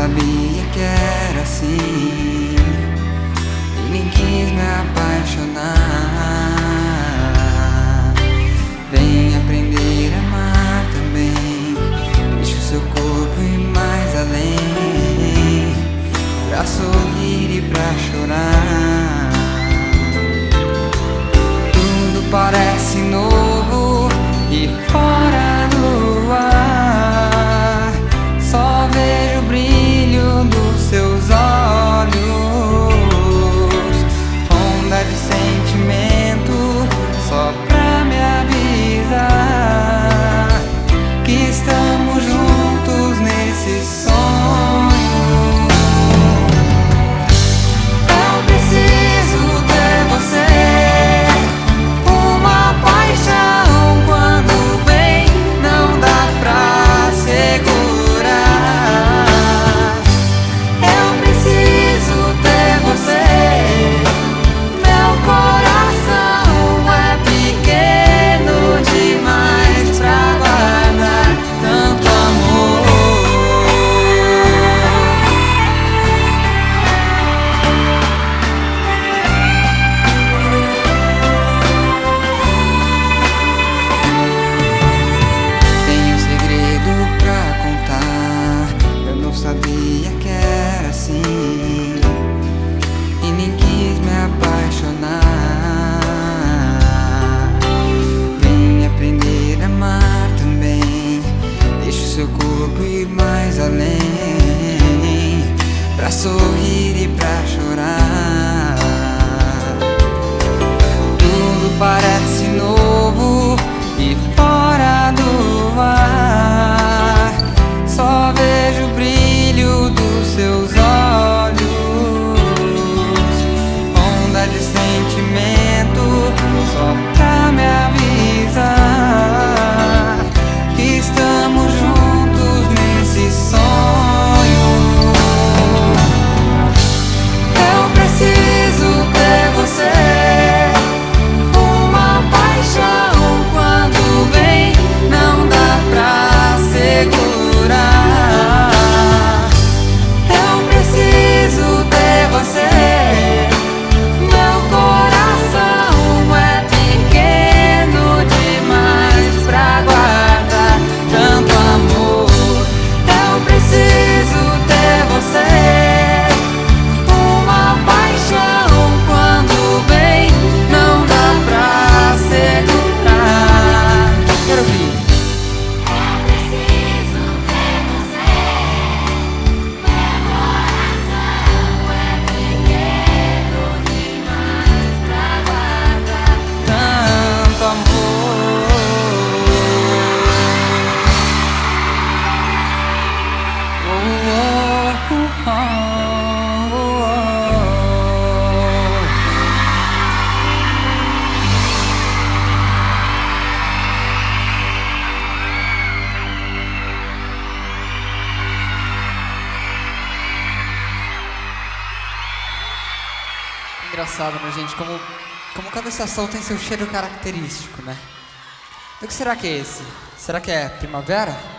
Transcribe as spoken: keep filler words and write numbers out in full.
sabia que era assim e nem quis me apaixonar. Vem aprender a amar também, deixa o seu corpo ir mais além, pra sorrir e pra chorar. Tudo parece novo e fora do ar, só vejo o brilho dos seus olhos, onda de sentimento só pra me avisar que estamos juntos nesse sonho. Eu preciso ter você, uma paixão quando vem não dá pra segurar. Eu preciso ter você, meu coração é pequeno demais pra guardar tanto amor. Tenho um segredo pra contar, eu não sabia que era assim e nem quis me apaixonar. Vem aprender a amar também, deixa o seu corpo ir mais além, pra sorrir e pra chorar. Tudo parece novo e fora do ar, só vejo o brilho dos seus olhos, onda de sentimento só pra me avisar que estamos juntos nesse sonho. Eu preciso ter você, uma paixão quando vem não dá pra segurar. Eu preciso ter você, meu coração é pequeno demais pra guardar tanto amor. Eu preciso ter você, uma paixão quando vem não dá pra segurar. Quero ouvir. Eu preciso ter você, meu coração é pequeno demais pra guardar. Tanto amor. Oh, oh, oh, oh, oh. Engraçado, né, gente? Como, como cada estação tem seu cheiro característico, né? O que será que é esse? Será que é primavera?